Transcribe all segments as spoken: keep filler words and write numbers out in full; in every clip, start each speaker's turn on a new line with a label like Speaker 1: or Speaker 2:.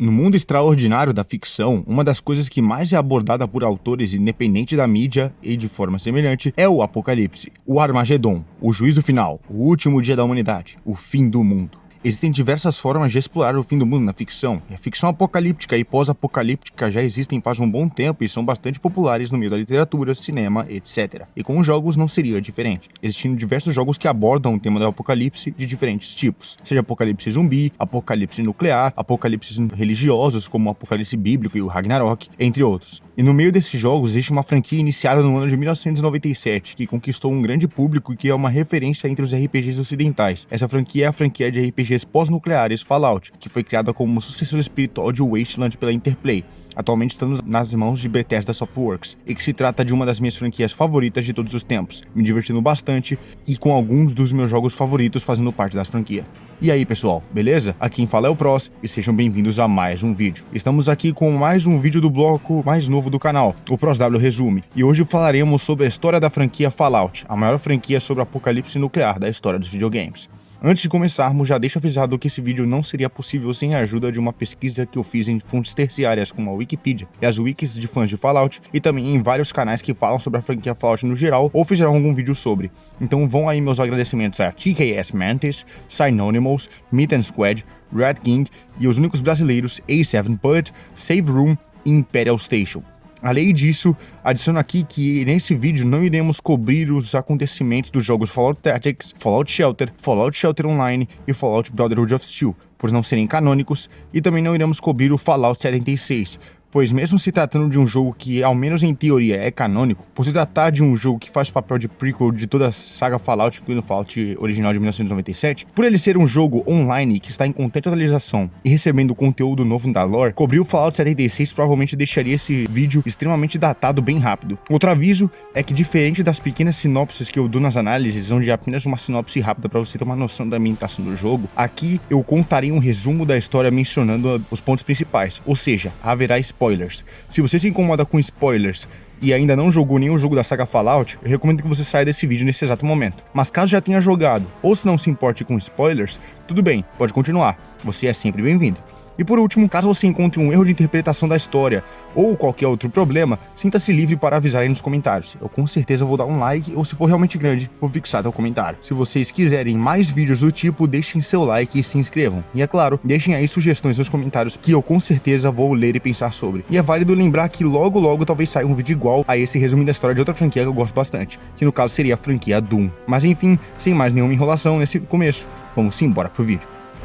Speaker 1: No mundo extraordinário da ficção, uma das coisas que mais é abordada por autores independente da mídia e de forma semelhante é o apocalipse, o Armagedon, o juízo final, o último dia da humanidade, o fim do mundo. Existem diversas formas de explorar o fim do mundo na ficção, e a ficção apocalíptica e pós-apocalíptica já existem faz um bom tempo e são bastante populares no meio da literatura, cinema, etcétera. E com os jogos não seria diferente, existindo diversos jogos que abordam o tema do apocalipse de diferentes tipos, seja apocalipse zumbi, apocalipse nuclear, apocalipses religiosos como o apocalipse bíblico e o Ragnarok, entre outros. E no meio desses jogos existe uma franquia iniciada no ano de mil novecentos e noventa e sete, que conquistou um grande público e que é uma referência entre os R P Gs ocidentais. Essa franquia é a franquia de R P Gs pós-nucleares Fallout, que foi criada como sucessor espiritual de Wasteland pela Interplay, atualmente estando nas mãos de Bethesda Softworks, e que se trata de uma das minhas franquias favoritas de todos os tempos, me divertindo bastante e com alguns dos meus jogos favoritos fazendo parte da franquia. E aí pessoal, beleza? Aqui quem fala é o Pros e sejam bem-vindos a mais um vídeo. Estamos aqui com mais um vídeo do bloco mais novo do canal, o ProsW Resume, e hoje falaremos sobre a história da franquia Fallout, a maior franquia sobre apocalipse nuclear da história dos videogames. Antes de começarmos, já deixo avisado que esse vídeo não seria possível sem a ajuda de uma pesquisa que eu fiz em fontes terciárias como a Wikipedia e as wikis de fãs de Fallout e também em vários canais que falam sobre a franquia Fallout no geral ou fizeram algum vídeo sobre. Então vão aí meus agradecimentos a T K S Mantis, Synonymous, Meat and Squad, Red King e os únicos brasileiros A sete Bullet, Save Room e Imperial Station. Além disso, adiciono aqui que nesse vídeo não iremos cobrir os acontecimentos dos jogos Fallout Tactics, Fallout Shelter, Fallout Shelter Online e Fallout Brotherhood of Steel, por não serem canônicos, e também não iremos cobrir o Fallout setenta e seis, pois mesmo se tratando de um jogo que, ao menos em teoria, é canônico, por se tratar de um jogo que faz papel de prequel de toda a saga Fallout, incluindo o Fallout original de mil novecentos e noventa e sete, por ele ser um jogo online que está em constante atualização e recebendo conteúdo novo da lore, cobrir o Fallout setenta e seis provavelmente deixaria esse vídeo extremamente datado bem rápido. Outro aviso é que, diferente das pequenas sinopses que eu dou nas análises, onde é apenas uma sinopse rápida para você ter uma noção da ambientação do jogo, aqui eu contarei um resumo da história mencionando os pontos principais, ou seja, haverá spoilers. Spoilers. Se você se incomoda com spoilers e ainda não jogou nenhum jogo da saga Fallout, eu recomendo que você saia desse vídeo nesse exato momento. Mas caso já tenha jogado, ou se não se importe com spoilers, tudo bem, pode continuar, você é sempre bem-vindo. E por último, caso você encontre um erro de interpretação da história ou qualquer outro problema, sinta-se livre para avisar aí nos comentários. Eu com certeza vou dar um like ou, se for realmente grande, vou fixar teu comentário. Se vocês quiserem mais vídeos do tipo, deixem seu like e se inscrevam. E é claro, deixem aí sugestões nos comentários que eu com certeza vou ler e pensar sobre. E é válido lembrar que logo logo talvez saia um vídeo igual a esse resumo da história de outra franquia que eu gosto bastante, que no caso seria a franquia Doom. Mas enfim, sem mais nenhuma enrolação nesse começo, vamos embora pro vídeo.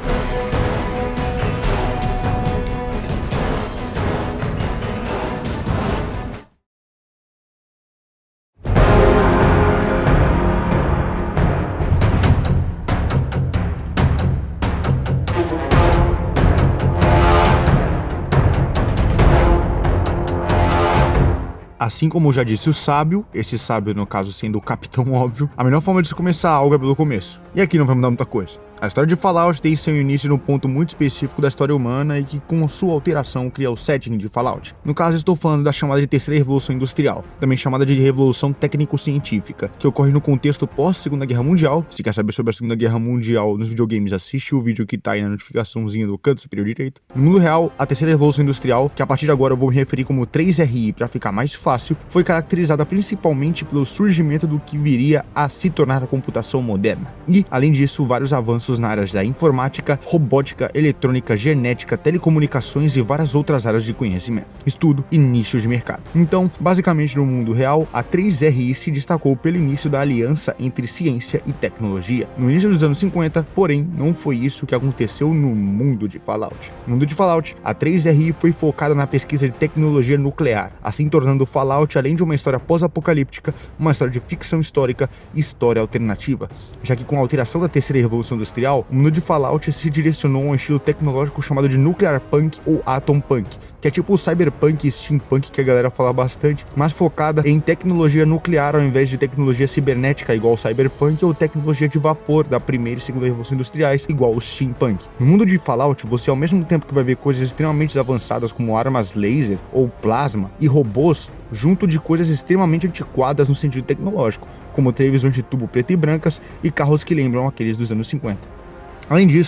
Speaker 1: Assim como já disse o sábio, esse sábio no caso sendo o capitão óbvio, a melhor forma de se começar algo é pelo começo. E aqui não vai mudar muita coisa. A história de Fallout tem seu início num ponto muito específico da história humana e que, com sua alteração, cria o setting de Fallout. No caso, estou falando da chamada de Terceira Revolução Industrial, também chamada de Revolução Técnico-Científica, que ocorre no contexto pós-Segunda Guerra Mundial. Se quer saber sobre a Segunda Guerra Mundial nos videogames, assiste o vídeo que tá aí na notificaçãozinha do canto superior direito. No mundo real, a Terceira Revolução Industrial, que a partir de agora eu vou me referir como três R I para ficar mais fácil, foi caracterizada principalmente pelo surgimento do que viria a se tornar a computação moderna. E, além disso, vários avanços na áreas da informática, robótica, eletrônica, genética, telecomunicações e várias outras áreas de conhecimento, estudo e nichos de mercado. Então, basicamente no mundo real, a três R I se destacou pelo início da aliança entre ciência e tecnologia. No início dos anos cinquenta, porém, não foi isso que aconteceu no mundo de Fallout. No mundo de Fallout, a três R I foi focada na pesquisa de tecnologia nuclear, assim tornando Fallout, além de uma história pós-apocalíptica, uma história de ficção histórica e história alternativa, já que com a alteração da Terceira Revolução Industrial, o mundo de Fallout se direcionou a um estilo tecnológico chamado de Nuclear Punk ou Atom Punk, que é tipo o Cyberpunk e Steampunk que a galera fala bastante, mas focada em tecnologia nuclear ao invés de tecnologia cibernética igual o Cyberpunk ou tecnologia de vapor da Primeira e Segunda Revolução Industriais igual o Steampunk. No mundo de Fallout, você ao mesmo tempo que vai ver coisas extremamente avançadas como armas laser ou plasma e robôs, junto de coisas extremamente antiquadas no sentido tecnológico, como televisões de tubo preto e brancas e carros que lembram aqueles dos anos cinquenta. Além disso,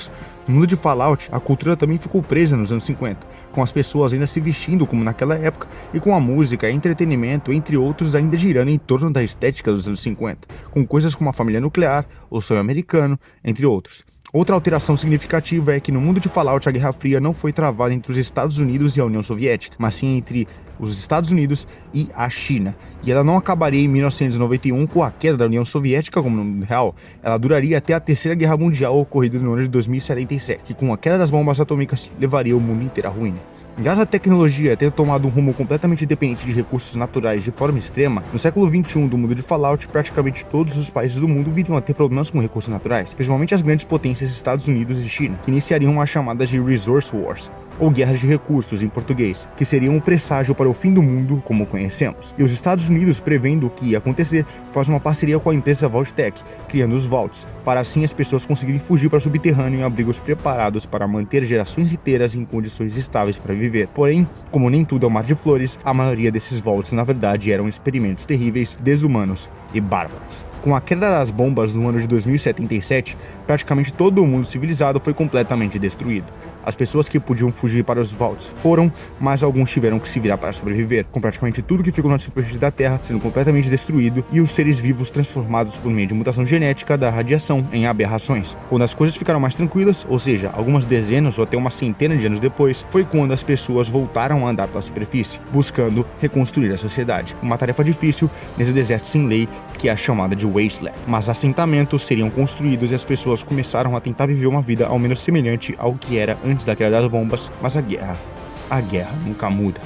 Speaker 1: No mundo de Fallout, a cultura também ficou presa nos anos cinquenta, com as pessoas ainda se vestindo como naquela época e com a música, entretenimento, entre outros, ainda girando em torno da estética dos anos cinquenta, com coisas como a família nuclear, o sonho americano, entre outros. Outra alteração significativa é que no mundo de Fallout a Guerra Fria não foi travada entre os Estados Unidos e a União Soviética, mas sim entre os Estados Unidos e a China. E ela não acabaria em mil novecentos e noventa e um com a queda da União Soviética como no mundo real, ela duraria até a Terceira Guerra Mundial ocorrida no ano de dois mil e setenta e sete, que com a queda das bombas atômicas levaria o mundo inteiro à ruína. Graças à tecnologia ter tomado um rumo completamente dependente de recursos naturais de forma extrema, no século vinte e um do mundo de Fallout, praticamente todos os países do mundo viriam a ter problemas com recursos naturais, principalmente as grandes potências Estados Unidos e China, que iniciariam as chamadas de Resource Wars, ou guerras de recursos em português, que seriam um presságio para o fim do mundo como conhecemos. E os Estados Unidos, prevendo o que ia acontecer, faz uma parceria com a empresa Vault-Tec, criando os Vaults, para assim as pessoas conseguirem fugir para o subterrâneo em abrigos preparados para manter gerações inteiras em condições estáveis para viver. Porém, como nem tudo é um mar de flores, a maioria desses Vaults na verdade eram experimentos terríveis, desumanos e bárbaros. Com a queda das bombas no ano de dois mil e setenta e sete, praticamente todo o mundo civilizado foi completamente destruído. As pessoas que podiam fugir para os Vaults foram, mas alguns tiveram que se virar para sobreviver, com praticamente tudo que ficou na superfície da Terra sendo completamente destruído e os seres vivos transformados por meio de mutação genética da radiação em aberrações. Quando as coisas ficaram mais tranquilas, ou seja, algumas dezenas ou até uma centena de anos depois, foi quando as pessoas voltaram a andar pela superfície, buscando reconstruir a sociedade. Uma tarefa difícil nesse deserto sem lei, que é a chamada de Wasteland. Mas assentamentos seriam construídos e as pessoas começaram a tentar viver uma vida ao menos semelhante ao que era antes da queda das bombas, mas a guerra, a guerra nunca muda.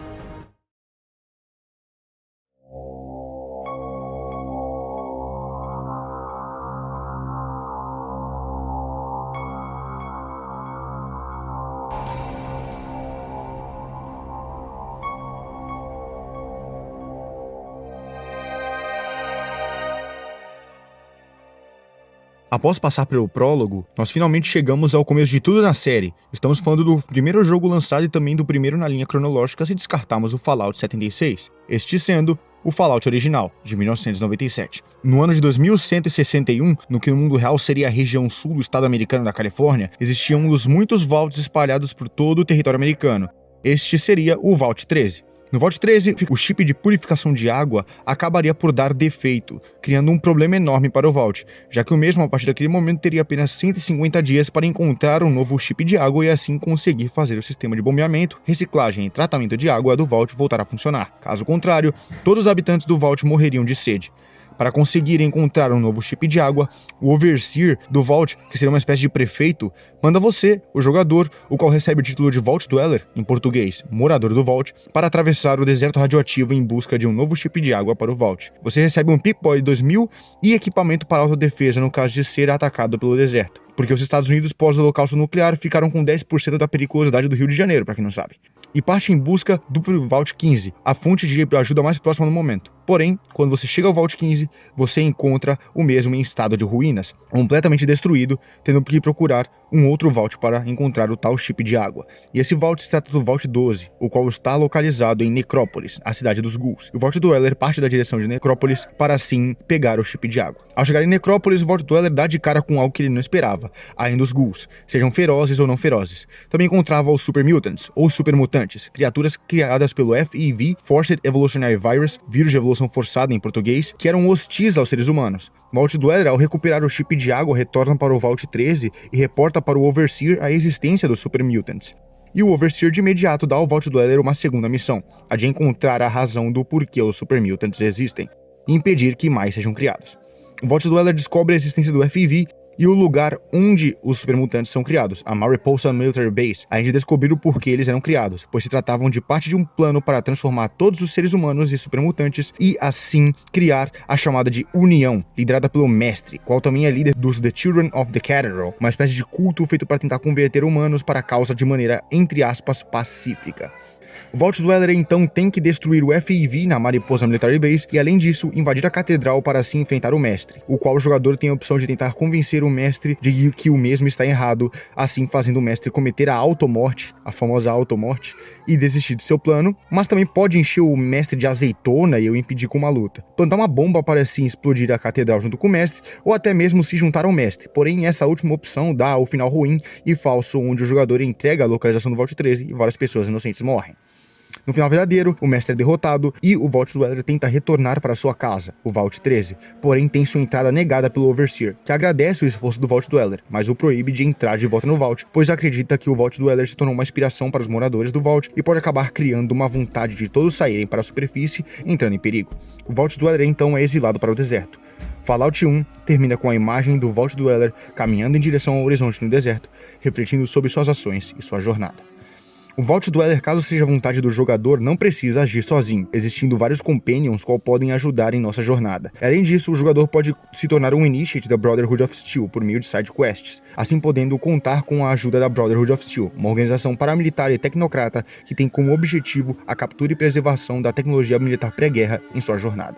Speaker 1: Após passar pelo prólogo, nós finalmente chegamos ao começo de tudo na série. Estamos falando do primeiro jogo lançado e também do primeiro na linha cronológica se descartarmos o Fallout setenta e seis, este sendo o Fallout original, de mil novecentos e noventa e sete. No ano de dois mil cento e sessenta e um, no que no mundo real seria a região sul do estado americano da Califórnia, existiam um dos muitos Vaults espalhados por todo o território americano. Este seria o Vault treze. No Vault treze, o chip de purificação de água acabaria por dar defeito, criando um problema enorme para o Vault, já que o mesmo, a partir daquele momento, teria apenas cento e cinquenta dias para encontrar um novo chip de água e assim conseguir fazer o sistema de bombeamento, reciclagem e tratamento de água do Vault voltar a funcionar. Caso contrário, todos os habitantes do Vault morreriam de sede. Para conseguir encontrar um novo chip de água, o Overseer do Vault, que seria uma espécie de prefeito, manda você, o jogador, o qual recebe o título de Vault Dweller, em português, morador do Vault, para atravessar o deserto radioativo em busca de um novo chip de água para o Vault. Você recebe um Pip-Boy dois mil e equipamento para autodefesa no caso de ser atacado pelo deserto, porque os Estados Unidos pós-holocausto nuclear ficaram com dez por cento da periculosidade do Rio de Janeiro, para quem não sabe. E parte em busca do Vault quinze, a fonte de ajuda mais próxima no momento. Porém, quando você chega ao Vault quinze, você encontra o mesmo em estado de ruínas, completamente destruído, tendo que procurar um outro Vault para encontrar o tal chip de água. E esse Vault se trata do Vault doze, o qual está localizado em Necrópolis, a cidade dos Ghouls. O Vault Dweller parte da direção de Necrópolis para assim pegar o chip de água. Ao chegar em Necrópolis, o Vault Dweller dá de cara com algo que ele não esperava, ainda os Ghouls, sejam ferozes ou não ferozes. Também encontrava os Super Mutants, ou Super Mutantes, criaturas criadas pelo F E V, Forced Evolutionary Virus, vírus de evolução forçada em português, que eram hostis aos seres humanos. Vault Dweller, ao recuperar o chip de água, retorna para o Vault treze e reporta para o Overseer a existência dos Super Mutants. E o Overseer de imediato dá ao Vault Dweller uma segunda missão, a de encontrar a razão do porquê os Super Mutants existem, e impedir que mais sejam criados. O Vault Dweller descobre a existência do F E V e o lugar onde os supermutantes são criados, a Mariposa Military Base, a gente descobriu o porquê eles eram criados, pois se tratavam de parte de um plano para transformar todos os seres humanos em supermutantes e assim criar a chamada de União, liderada pelo Mestre, qual também é líder dos The Children of the Cathedral, uma espécie de culto feito para tentar converter humanos para a causa de maneira, entre aspas, pacífica. O Vault Dweller então tem que destruir o F I V na Mariposa Military Base e, além disso, invadir a Catedral para assim enfrentar o Mestre, o qual o jogador tem a opção de tentar convencer o Mestre de que o mesmo está errado, assim fazendo o Mestre cometer a automorte, a famosa automorte, e desistir de seu plano, mas também pode encher o Mestre de azeitona e o impedir com uma luta. Plantar uma bomba para assim explodir a Catedral junto com o Mestre, ou até mesmo se juntar ao Mestre, porém essa última opção dá o final ruim e falso, onde o jogador entrega a localização do Vault treze e várias pessoas inocentes morrem. No final verdadeiro, o Mestre é derrotado e o Vault Dweller tenta retornar para sua casa, o Vault treze, porém tem sua entrada negada pelo Overseer, que agradece o esforço do Vault Dweller, mas o proíbe de entrar de volta no Vault, pois acredita que o Vault Dweller se tornou uma inspiração para os moradores do Vault e pode acabar criando uma vontade de todos saírem para a superfície, entrando em perigo. O Vault Dweller então é exilado para o deserto. Fallout um termina com a imagem do Vault Dweller caminhando em direção ao horizonte no deserto, refletindo sobre suas ações e sua jornada. O Vault Dweller, caso seja vontade do jogador, não precisa agir sozinho, existindo vários companions que podem ajudar em nossa jornada. Além disso, o jogador pode se tornar um Initiate da Brotherhood of Steel por meio de side quests, assim podendo contar com a ajuda da Brotherhood of Steel, uma organização paramilitar e tecnocrata que tem como objetivo a captura e preservação da tecnologia militar pré-guerra em sua jornada.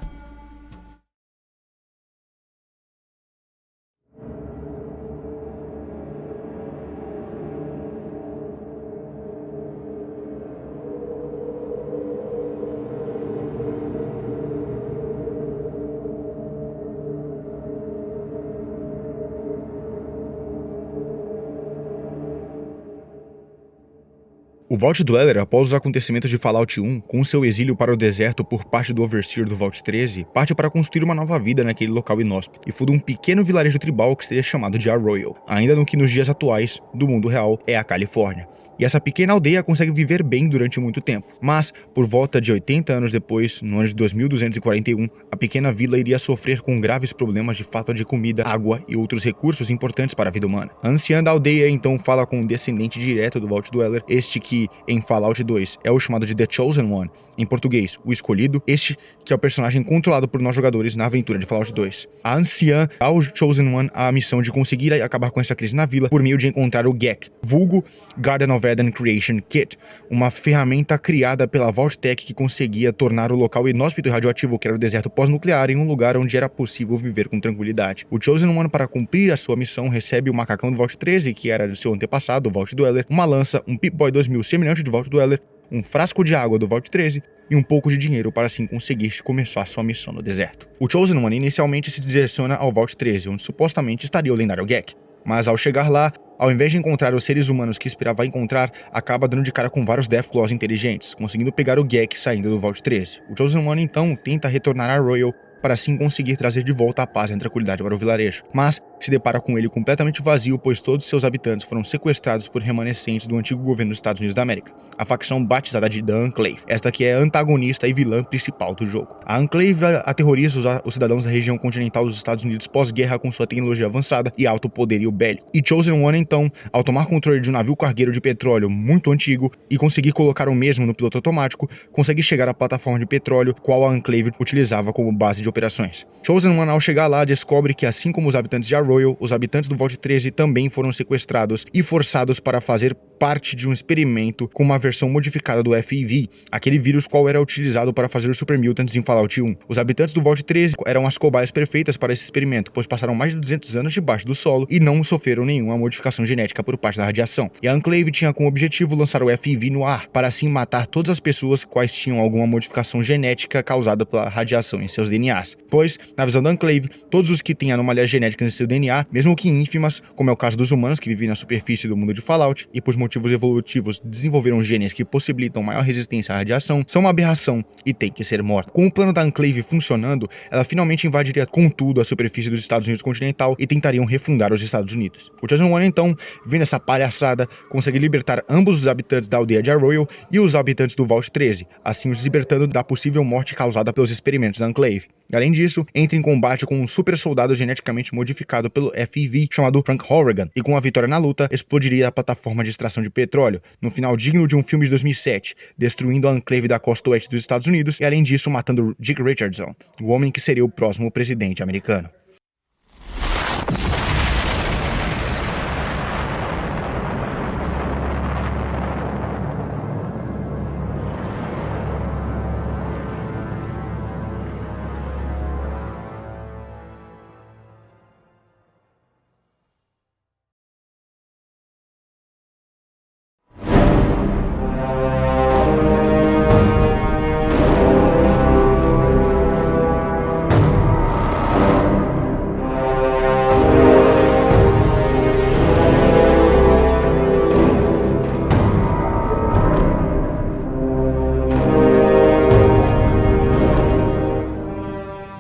Speaker 1: O Vault Dweller, após os acontecimentos de Fallout um, com seu exílio para o deserto por parte do Overseer do Vault treze, parte para construir uma nova vida naquele local inóspito e funda um pequeno vilarejo tribal que seria chamado de Arroyo, ainda no que nos dias atuais do mundo real é a Califórnia. E essa pequena aldeia consegue viver bem durante muito tempo, mas, por volta de oitenta anos depois, no ano de dois mil duzentos e quarenta e um, a pequena vila iria sofrer com graves problemas de falta de comida, água e outros recursos importantes para a vida humana. A anciã da aldeia então fala com um descendente direto do Vault Dweller, este que, em Fallout dois, é o chamado de The Chosen One, em português, o Escolhido, este que é o personagem controlado por nós jogadores na aventura de Fallout dois. A anciã dá ao Chosen One a missão de conseguir acabar com essa crise na vila por meio de encontrar o G E C, vulgo Garden of Eden Creation Kit, uma ferramenta criada pela Vault-Tec que conseguia tornar o local inóspito e radioativo que era o deserto pós-nuclear em um lugar onde era possível viver com tranquilidade. O Chosen One, para cumprir a sua missão, recebe o macacão do Vault treze, que era de seu antepassado, o Vault Dweller, uma lança, um Pip-Boy dois mil semelhante do Vault Dweller, um frasco de água do Vault treze e um pouco de dinheiro para assim conseguir começar sua missão no deserto. O Chosen One inicialmente se direciona ao Vault treze, onde supostamente estaria o lendário G E C, mas ao chegar lá, ao invés de encontrar os seres humanos que esperava encontrar, acaba dando de cara com vários Deathclaws inteligentes, conseguindo pegar o G E C saindo do Vault treze. O Chosen One então tenta retornar a Royal para assim conseguir trazer de volta a paz e a tranquilidade para o vilarejo, mas se depara com ele completamente vazio, pois todos seus habitantes foram sequestrados por remanescentes do antigo governo dos Estados Unidos da América, a facção batizada de The Enclave, esta que é a antagonista e vilã principal do jogo. A Enclave aterroriza os, os cidadãos da região continental dos Estados Unidos pós-guerra com sua tecnologia avançada e alto poderio bélico. E Chosen One então, ao tomar controle de um navio cargueiro de petróleo muito antigo e conseguir colocar o mesmo no piloto automático, consegue chegar à plataforma de petróleo qual a Enclave utilizava como base de operações. Chosen One, ao chegar lá, descobre que, assim como os habitantes de Arroyo, os habitantes do Vault treze também foram sequestrados e forçados para fazer parte de um experimento com uma versão modificada do F I V, aquele vírus qual era utilizado para fazer os Super Mutants em Fallout um. Os habitantes do Vault treze eram as cobaias perfeitas para esse experimento, pois passaram mais de duzentos anos debaixo do solo e não sofreram nenhuma modificação genética por parte da radiação. E a Enclave tinha como objetivo lançar o F I V no ar, para assim matar todas as pessoas quais tinham alguma modificação genética causada pela radiação em seus D N As. Pois, na visão da Enclave, todos os que têm anomalias genéticas em seu D N A, mesmo que ínfimas, como é o caso dos humanos que vivem na superfície do mundo de Fallout e por motivos evolutivos desenvolveram genes que possibilitam maior resistência à radiação, são uma aberração e têm que ser mortos. Com o plano da Enclave funcionando, ela finalmente invadiria com tudo a superfície dos Estados Unidos continental e tentariam refundar os Estados Unidos. O Chosen One então, vendo essa palhaçada, consegue libertar ambos os habitantes da aldeia de Arroyo e os habitantes do Vault treze, assim os libertando da possível morte causada pelos experimentos da Enclave. E, além disso, entra em combate com um super soldado geneticamente modificado pelo F I V chamado Frank Horrigan, e com a vitória na luta, explodiria a plataforma de extração de petróleo, no final digno de um filme de dois mil e sete, destruindo a Enclave da costa oeste dos Estados Unidos e, além disso, matando Dick Richardson, o homem que seria o próximo presidente americano.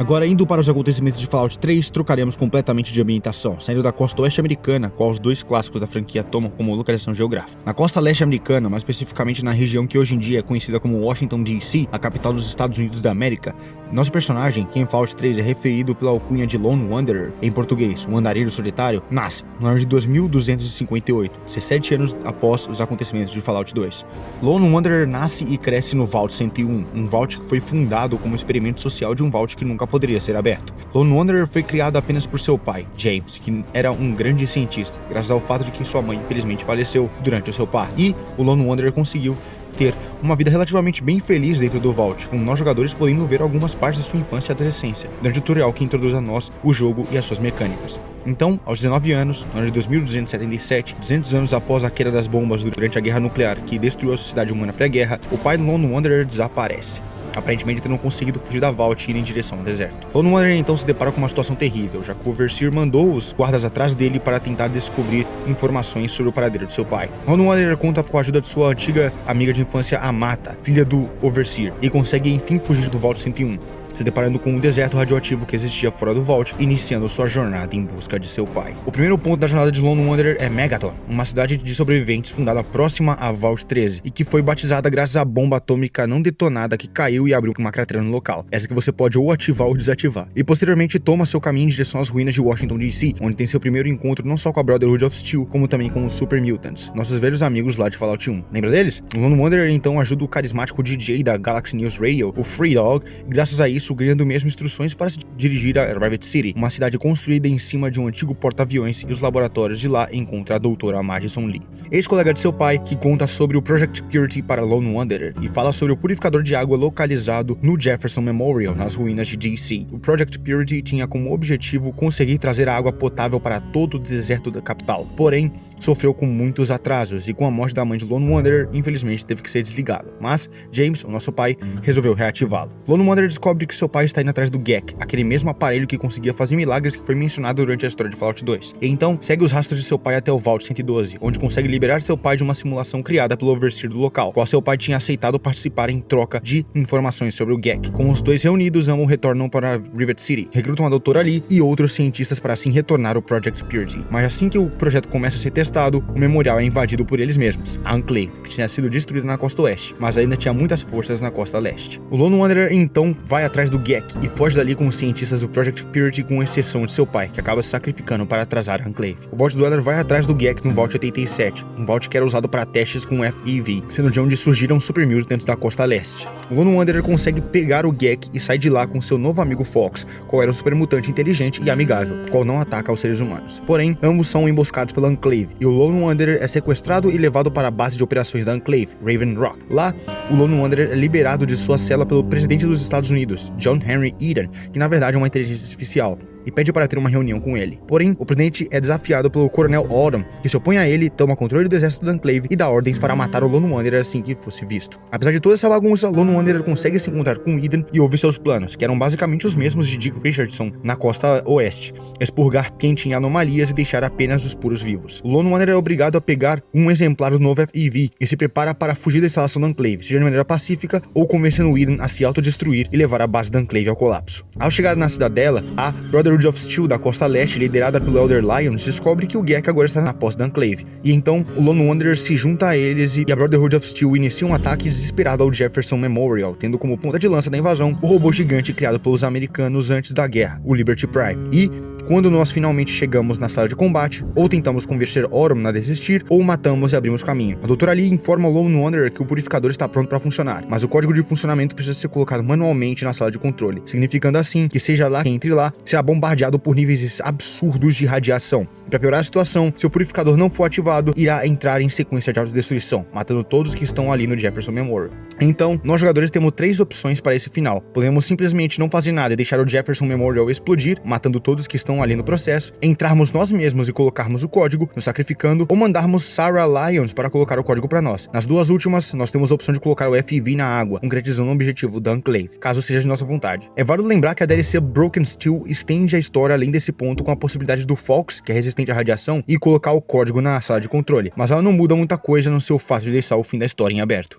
Speaker 1: Agora, indo para os acontecimentos de Fallout três, trocaremos completamente de ambientação, saindo da costa oeste americana, qual os dois clássicos da franquia tomam como localização geográfica. Na costa leste americana, mais especificamente na região que hoje em dia é conhecida como Washington D C, a capital dos Estados Unidos da América, nosso personagem, que em Fallout três é referido pela alcunha de Lone Wanderer, em português, um andarilho solitário, nasce no ano de dois mil duzentos e cinquenta e oito, dezessete anos após os acontecimentos de Fallout dois. Lone Wanderer nasce e cresce no Vault cento e um, um Vault que foi fundado como experimento social de um Vault que nunca poderia ser aberto. Lone Wanderer foi criado apenas por seu pai, James, que era um grande cientista, graças ao fato de que sua mãe infelizmente faleceu durante o seu parto. E o Lone Wanderer conseguiu ter uma vida relativamente bem feliz dentro do Vault, com nós jogadores podendo ver algumas partes da sua infância e adolescência, durante o tutorial que introduz a nós o jogo e as suas mecânicas. Então, aos dezenove anos, no ano de dois mil duzentos e setenta e sete, duzentos anos após a queda das bombas durante a guerra nuclear que destruiu a sociedade humana pré-guerra, o pai do Lone Wanderer desaparece, aparentemente tendo conseguido fugir da Vault e ir em direção ao deserto. Lone Wanderer então se depara com uma situação terrível, já que o Overseer mandou os guardas atrás dele para tentar descobrir informações sobre o paradeiro de seu pai. Lone Wanderer conta com a ajuda de sua antiga amiga de infância, Amata, filha do Overseer, e consegue enfim fugir do Vault cento e um, se deparando com um deserto radioativo que existia fora do Vault, iniciando sua jornada em busca de seu pai. O primeiro ponto da jornada de Lone Wanderer é Megaton, uma cidade de sobreviventes fundada próxima a Vault treze, e que foi batizada graças à bomba atômica não detonada que caiu e abriu uma cratera no local, essa que você pode ou ativar ou desativar. E posteriormente toma seu caminho em direção às ruínas de Washington D C, onde tem seu primeiro encontro não só com a Brotherhood of Steel, como também com os Super Mutants, nossos velhos amigos lá de Fallout um. Lembra deles? O Lone Wanderer então ajuda o carismático D J da Galaxy News Radio, o Free Dog, e graças a isso ganhando mesmo instruções para se dirigir a Rivet City, uma cidade construída em cima de um antigo porta-aviões, e os laboratórios de lá encontra a doutora Madison Lee, ex-colega de seu pai, que conta sobre o Project Purity para Lone Wanderer e fala sobre o purificador de água localizado no Jefferson Memorial, nas ruínas de D C. O Project Purity tinha como objetivo conseguir trazer água potável para todo o deserto da capital, porém sofreu com muitos atrasos e com a morte da mãe de Lone Wanderer, infelizmente teve que ser desligado, mas James, o nosso pai, resolveu reativá-lo. Lone Wanderer descobre que seu pai está indo atrás do Gek, aquele mesmo aparelho que conseguia fazer milagres que foi mencionado durante a história de Fallout dois. E então segue os rastros de seu pai até o Vault cento e doze, onde consegue liberar seu pai de uma simulação criada pelo Overseer do local, qual seu pai tinha aceitado participar em troca de informações sobre o Gek. Com os dois reunidos, ambos retornam para Rivet City, recrutam a doutora Lee e outros cientistas para assim retornar o Project Purity. Mas assim que o projeto começa a ser testado, o memorial é invadido por eles mesmos, a Enclave, que tinha sido destruída na costa oeste, mas ainda tinha muitas forças na costa leste. O Lone Wanderer então vai atrás do Gek e foge dali com os cientistas do Project Purity, com exceção de seu pai, que acaba se sacrificando para atrasar a Enclave. O Vault Dweller vai atrás do Gek no Vault oitenta e sete, um Vault que era usado para testes com F E V, sendo de onde surgiram Super Mutants da costa leste. O Lone Wanderer consegue pegar o Gek e sai de lá com seu novo amigo Fox, qual era um super mutante inteligente e amigável, qual não ataca aos seres humanos. Porém, ambos são emboscados pela Enclave, e o Lone Wanderer é sequestrado e levado para a base de operações da Enclave, Raven Rock. Lá, o Lone Wanderer é liberado de sua cela pelo presidente dos Estados Unidos, John Henry Eden, que na verdade é uma inteligência artificial, e pede para ter uma reunião com ele. Porém, o presidente é desafiado pelo Coronel Autumn, que se opõe a ele, toma controle do exército da Enclave e dá ordens para matar o Lone Wanderer assim que fosse visto. Apesar de toda essa bagunça, Lone Wanderer consegue se encontrar com Eden e ouve seus planos, que eram basicamente os mesmos de Dick Richardson na costa oeste: expurgar quem tinha anomalias e deixar apenas os puros vivos. O Lone Wanderer é obrigado a pegar um exemplar do novo F E V e se prepara para fugir da instalação da Enclave, seja de maneira pacífica ou convencendo Eden a se autodestruir e levar a base da Enclave ao colapso. Ao chegar na cidadela, a Brotherhood of Steel da costa leste, liderada pelo Elder Lyons, descobre que o Gek agora está na posse da Enclave, e então o Lone Wanderer se junta a eles e a Brotherhood of Steel inicia um ataque desesperado ao Jefferson Memorial, tendo como ponta de lança da invasão o robô gigante criado pelos americanos antes da guerra, o Liberty Prime. E quando nós finalmente chegamos na sala de combate, ou tentamos convencer Autumn a desistir, ou matamos e abrimos caminho. A doutora Lee informa o Lone Wanderer que o purificador está pronto para funcionar, mas o código de funcionamento precisa ser colocado manualmente na sala de controle, significando assim que seja lá quem entre lá, será bombardeado por níveis absurdos de radiação. E para piorar a situação, se o purificador não for ativado, irá entrar em sequência de autodestruição, matando todos que estão ali no Jefferson Memorial. Então, nós jogadores temos três opções para esse final. Podemos simplesmente não fazer nada e deixar o Jefferson Memorial explodir, matando todos que estão ali no processo, entrarmos nós mesmos e colocarmos o código, nos sacrificando, ou mandarmos Sarah Lyons para colocar o código para nós. Nas duas últimas, nós temos a opção de colocar o F E V na água, concretizando o objetivo da Enclave, caso seja de nossa vontade. É válido lembrar que a D L C Broken Steel estende a história além desse ponto, com a possibilidade do Fox, que é resistente à radiação, e colocar o código na sala de controle, mas ela não muda muita coisa no seu fato de deixar o fim da história em aberto.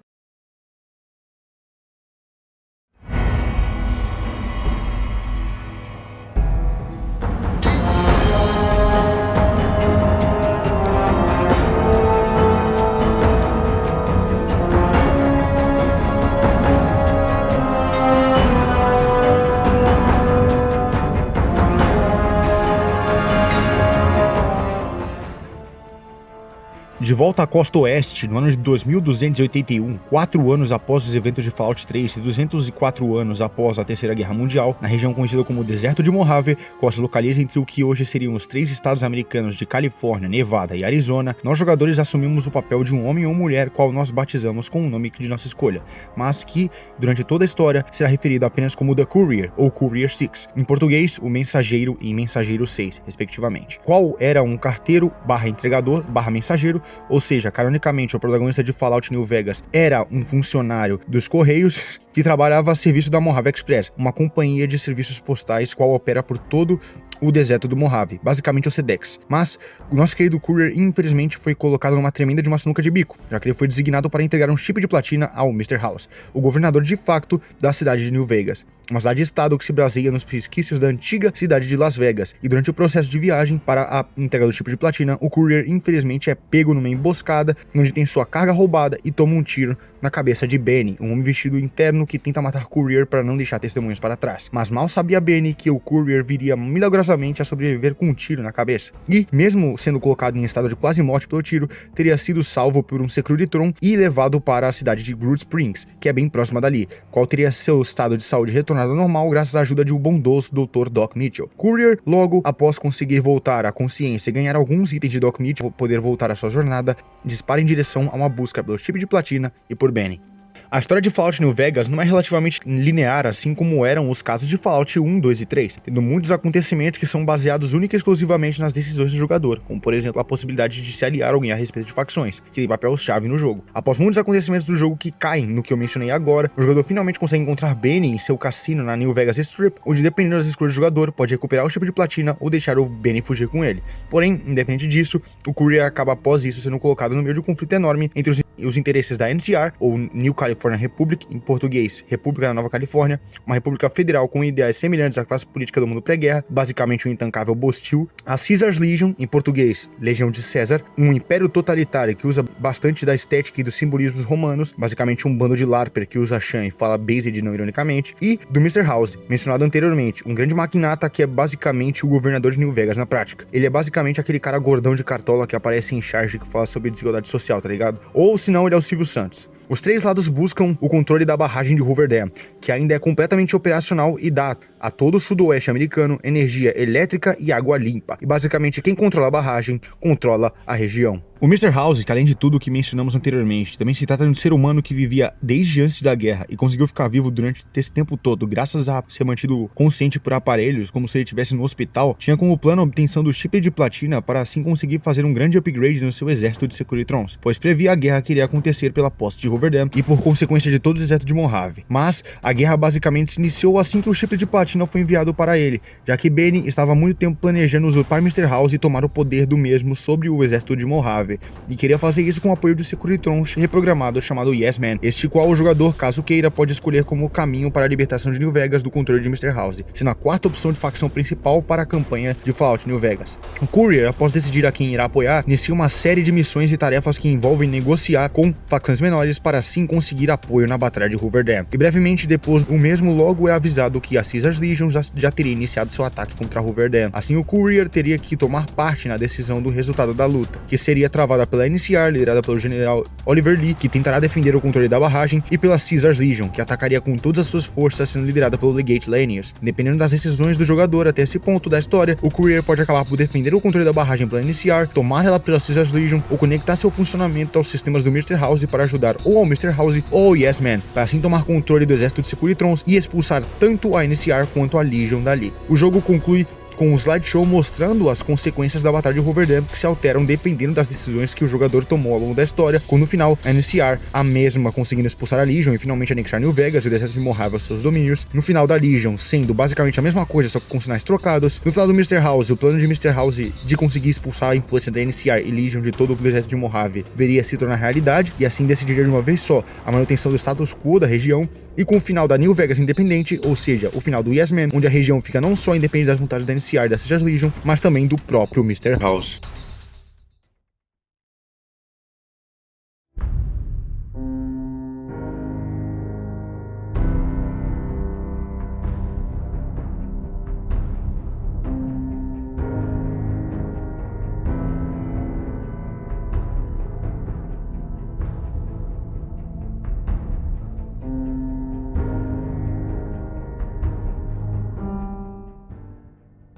Speaker 1: volta à costa oeste, no ano de dois mil duzentos e oitenta e um, quatro anos após os eventos de Fallout três e duzentos e quatro anos após a Terceira Guerra Mundial, na região conhecida como Deserto de Mojave, qual se localiza entre o que hoje seriam os três estados americanos de Califórnia, Nevada e Arizona, nós jogadores assumimos o papel de um homem ou mulher, qual nós batizamos com o nome de nossa escolha, mas que, durante toda a história, será referido apenas como The Courier, ou Courier seis, em português, o Mensageiro e Mensageiro seis, respectivamente, qual era um carteiro barra entregador barra mensageiro, ou seja, canonicamente o protagonista de Fallout New Vegas era um funcionário dos Correios que trabalhava a serviço da Mojave Express, uma companhia de serviços postais qual opera por todo o deserto do Mojave, basicamente o SEDEX. Mas o nosso querido Courier infelizmente foi colocado numa tremenda de uma sinuca de bico, já que ele foi designado para entregar um chip de platina ao mister House, o governador de facto da cidade de New Vegas, uma cidade-estado que se baseia nos resquícios da antiga cidade de Las Vegas, e durante o processo de viagem para a entrega do chip de platina, o Courier infelizmente é pego numa emboscada, onde tem sua carga roubada e toma um tiro na cabeça de Benny, um homem vestido interno que tenta matar Courier para não deixar testemunhas para trás. Mas mal sabia Benny que o Courier viria milagrosamente a sobreviver com um tiro na cabeça. E, mesmo sendo colocado em estado de quase morte pelo tiro, teria sido salvo por um Securitron e levado para a cidade de Groot Springs, que é bem próxima dali, qual teria seu estado de saúde retornado ao normal graças à ajuda de um bondoso doutor Doc Mitchell. Courier, logo após conseguir voltar à consciência e ganhar alguns itens de Doc Mitchell, poder voltar à sua jornada, dispara em direção a uma busca pelo chip de platina e por Benny. A história de Fallout New Vegas não é relativamente linear, assim como eram os casos de Fallout um, dois e três, tendo muitos acontecimentos que são baseados única e exclusivamente nas decisões do jogador, como por exemplo a possibilidade de se aliar a alguém a respeito de facções, que tem papel-chave no jogo. Após muitos acontecimentos do jogo que caem no que eu mencionei agora, o jogador finalmente consegue encontrar Benny em seu cassino na New Vegas Strip, onde dependendo das escolhas do jogador, pode recuperar o chip de platina ou deixar o Benny fugir com ele. Porém, independente disso, o Courier acaba após isso sendo colocado no meio de um conflito enorme entre os, os interesses da N C R, ou New California Republic, em português, República da Nova Califórnia, uma república federal com ideais semelhantes à classe política do mundo pré-guerra, basicamente um intancável Bostil, a Caesar's Legion, em português, Legião de César, um império totalitário que usa bastante da estética e dos simbolismos romanos, basicamente um bando de larper que usa Shan e fala based não ironicamente, e do mister House, mencionado anteriormente, um grande magnata que é basicamente o governador de New Vegas na prática. Ele é basicamente aquele cara gordão de cartola que aparece em charge que fala sobre desigualdade social, tá ligado? Ou se não, ele é o Silvio Santos. Os três lados buscam o controle da barragem de Hoover Dam, que ainda é completamente operacional e dá a todo o sudoeste americano energia elétrica e água limpa. E basicamente quem controla a barragem, controla a região. O mister House, que além de tudo o que mencionamos anteriormente, também se trata de um ser humano que vivia desde antes da guerra e conseguiu ficar vivo durante esse tempo todo, graças a ser mantido consciente por aparelhos, como se ele estivesse no hospital, tinha como plano a obtenção do chip de platina para assim conseguir fazer um grande upgrade no seu exército de Securitrons, pois previa a guerra que iria acontecer pela posse de Hoover Dam e por consequência de todo o deserto de Mojave. Mas a guerra basicamente se iniciou assim que o chip de platina foi enviado para ele, já que Benny estava há muito tempo planejando usurpar mister House e tomar o poder do mesmo sobre o exército de Mojave, e queria fazer isso com o apoio do Securitron reprogramado chamado Yes Man, este qual o jogador, caso queira, pode escolher como caminho para a libertação de New Vegas do controle de mister House, sendo a quarta opção de facção principal para a campanha de Fallout New Vegas. O Courier, após decidir a quem irá apoiar, inicia uma série de missões e tarefas que envolvem negociar com facções menores para assim conseguir apoio na batalha de Hoover Dam. E brevemente depois, o mesmo logo é avisado que a Caesar's Legion já, já teria iniciado seu ataque contra Hoover Dam. Assim, o Courier teria que tomar parte na decisão do resultado da luta, que seria travada pela N C R, liderada pelo general Oliver Lee, que tentará defender o controle da barragem, e pela Caesar's Legion, que atacaria com todas as suas forças, sendo liderada pelo Legate Lanius. Dependendo das decisões do jogador até esse ponto da história, o Courier pode acabar por defender o controle da barragem pela N C R, tomar ela pela Caesar's Legion, ou conectar seu funcionamento aos sistemas do mister House para ajudar ou ao mister House ou ao Yes Man, para assim tomar controle do exército de Securitrons e expulsar tanto a N C R quanto a Legion dali. O jogo conclui com um slideshow mostrando as consequências da batalha de Hoover Dam, que se alteram dependendo das decisões que o jogador tomou ao longo da história, com no final a N C R, a mesma conseguindo expulsar a Legion e finalmente anexar New Vegas e o deserto de Mojave aos seus domínios, no final da Legion sendo basicamente a mesma coisa, só que com sinais trocados, no final do mister House, o plano de mister House de conseguir expulsar a influência da N C R e Legion de todo o deserto de Mojave veria se tornar realidade, e assim decidiria de uma vez só a manutenção do status quo da região, e com o final da New Vegas independente, ou seja, o final do Yes Man, onde a região fica não só independente das vontades da N C R e da Caesar's Legion, mas também do próprio mister House.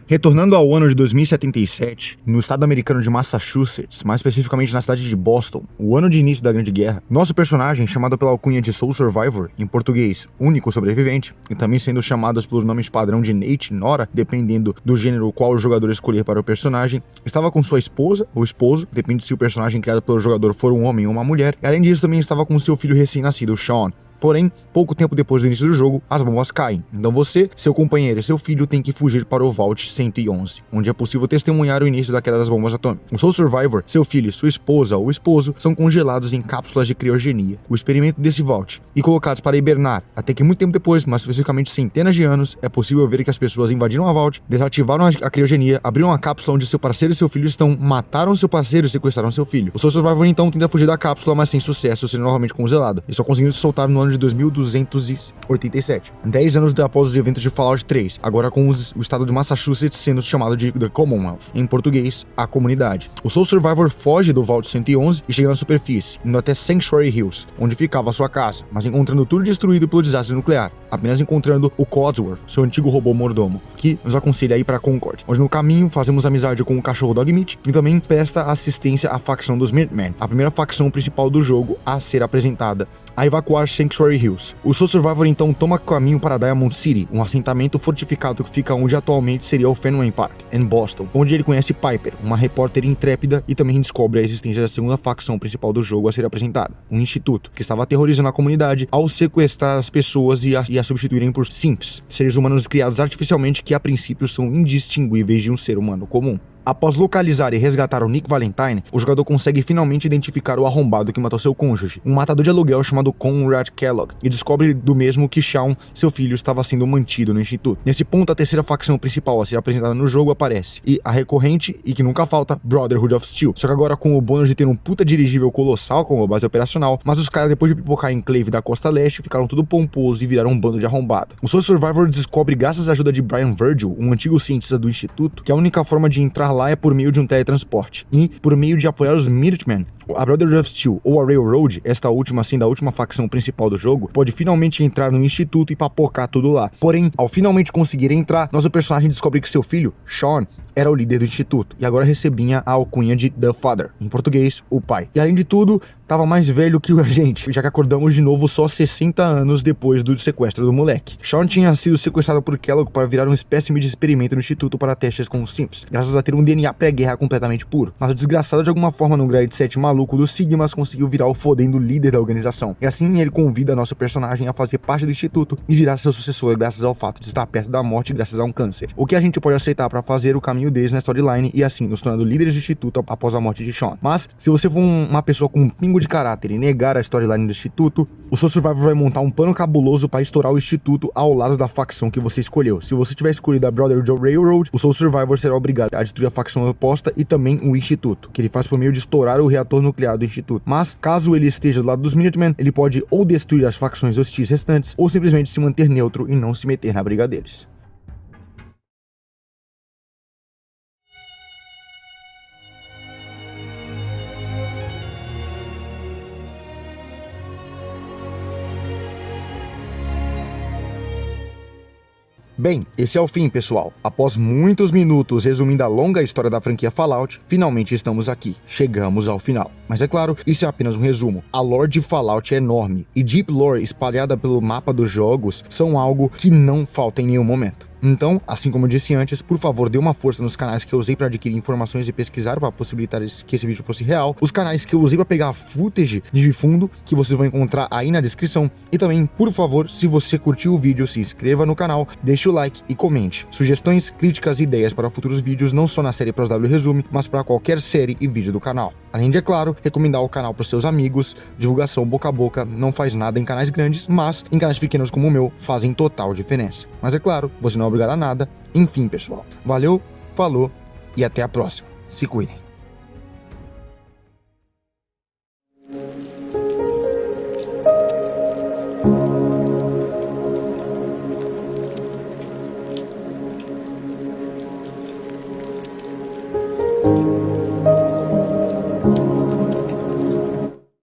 Speaker 1: Retornando ao ano de dois mil e setenta e sete, no estado americano de Massachusetts, mais especificamente na cidade de Boston, o ano de início da Grande Guerra, nosso personagem, chamado pela alcunha de Sole Survivor, em português, único sobrevivente, e também sendo chamados pelos nomes padrão de Nate e Nora, dependendo do gênero qual o jogador escolher para o personagem, estava com sua esposa ou esposo, depende se o personagem criado pelo jogador for um homem ou uma mulher, e além disso também estava com seu filho recém-nascido, Sean. Porém, pouco tempo depois do início do jogo, as bombas caem. Então você, seu companheiro e seu filho têm que fugir para o Vault cento e onze, onde é possível testemunhar o início da queda das bombas atômicas. O Sole Survivor, seu filho, sua esposa ou esposo são congelados em cápsulas de criogenia, o experimento desse Vault, e colocados para hibernar, até que muito tempo depois, mais especificamente centenas de anos, é possível ver que as pessoas invadiram a Vault, desativaram a criogenia, abriram a cápsula onde seu parceiro e seu filho estão, mataram seu parceiro e sequestraram seu filho. O Sole Survivor então tenta fugir da cápsula, mas sem sucesso, sendo novamente congelado, e só conseguindo se soltar no ano de dois mil duzentos e oitenta e sete, dez anos após os eventos de Fallout três, agora com os, o estado de Massachusetts sendo chamado de The Commonwealth, em português, a comunidade. O Sole Survivor foge do Vault cento e onze e chega na superfície, indo até Sanctuary Hills, onde ficava a sua casa, mas encontrando tudo destruído pelo desastre nuclear, apenas encontrando o Codsworth, seu antigo robô mordomo, que nos aconselha a ir para Concord, onde no caminho fazemos amizade com o cachorro Dogmeat e também presta assistência à facção dos Minutemen, a primeira facção principal do jogo a ser apresentada a evacuar Sanctuary Hills. O Sole Survivor então toma caminho para Diamond City, um assentamento fortificado que fica onde atualmente seria o Fenway Park, em Boston, onde ele conhece Piper, uma repórter intrépida, e também descobre a existência da segunda facção principal do jogo a ser apresentada, um instituto, que estava aterrorizando a comunidade ao sequestrar as pessoas e a, e a substituírem por synths, seres humanos criados artificialmente que a princípio são indistinguíveis de um ser humano comum. Após localizar e resgatar o Nick Valentine, o jogador consegue finalmente identificar o arrombado que matou seu cônjuge, um matador de aluguel chamado Conrad Kellogg, e descobre do mesmo que Sean, seu filho, estava sendo mantido no instituto. Nesse ponto, a terceira facção principal a ser apresentada no jogo aparece, e a recorrente, e que nunca falta, Brotherhood of Steel, só que agora com o bônus de ter um puta dirigível colossal como base operacional, mas os caras depois de pipocar a enclave da costa leste, ficaram tudo pomposo e viraram um bando de arrombado. O Sole Survivor descobre, graças à ajuda de Brian Virgil, um antigo cientista do instituto, que a única forma de entrar lá é por meio de um teletransporte, e por meio de apoiar os Minutemen. A Brotherhood of Steel ou a Railroad, esta última sendo a última facção principal do jogo, pode finalmente entrar no instituto e papocar tudo lá. Porém, ao finalmente conseguir entrar, nosso personagem descobre que seu filho, Sean, era o líder do instituto, e agora recebia a alcunha de The Father, em português, o pai. E além de tudo, tava mais velho que a gente, já que acordamos de novo só sessenta anos depois do sequestro do moleque. Sean tinha sido sequestrado por Kellogg para virar um espécime de experimento no instituto para testes com os synths, graças a ter um D N A pré-guerra completamente puro. Mas o desgraçado, de alguma forma, no grade sete maluco dos Sigmas, conseguiu virar o fodendo líder da organização. E assim ele convida nosso personagem a fazer parte do instituto e virar seu sucessor graças ao fato de estar perto da morte graças a um câncer. O que a gente pode aceitar para fazer o caminho deles na storyline e assim nos tornando líderes do instituto após a morte de Sean. Mas, se você for um, uma pessoa com um pingo de caráter e negar a storyline do instituto, o Sole Survivor vai montar um plano cabuloso para estourar o instituto ao lado da facção que você escolheu. Se você tiver escolhido a Brotherhood Railroad, o Sole Survivor será obrigado a destruir a facção oposta e também o instituto, que ele faz por meio de estourar o reator nuclear do instituto. Mas, caso ele esteja do lado dos Minutemen, ele pode ou destruir as facções hostis restantes, ou simplesmente se manter neutro e não se meter na briga deles. Bem, esse é o fim, pessoal. Após muitos minutos resumindo a longa história da franquia Fallout, finalmente estamos aqui. Chegamos ao final. Mas é claro, isso é apenas um resumo. A lore de Fallout é enorme, e Deep Lore espalhada pelo mapa dos jogos são algo que não falta em nenhum momento. Então, assim como eu disse antes, por favor, dê uma força nos canais que eu usei para adquirir informações e pesquisar para possibilitar que esse vídeo fosse real, os canais que eu usei para pegar footage de fundo, que vocês vão encontrar aí na descrição, e também, por favor, se você curtiu o vídeo, se inscreva no canal, deixe o like e comente sugestões, críticas e ideias para futuros vídeos, não só na série ProsW Resume, mas para qualquer série e vídeo do canal. Além de, é claro, recomendar o canal para seus amigos, divulgação boca a boca não faz nada em canais grandes, mas em canais pequenos como o meu fazem total diferença. Mas é claro, você não é obrigado a nada. Enfim, pessoal, valeu, falou e até a próxima. Se cuidem. Thank you.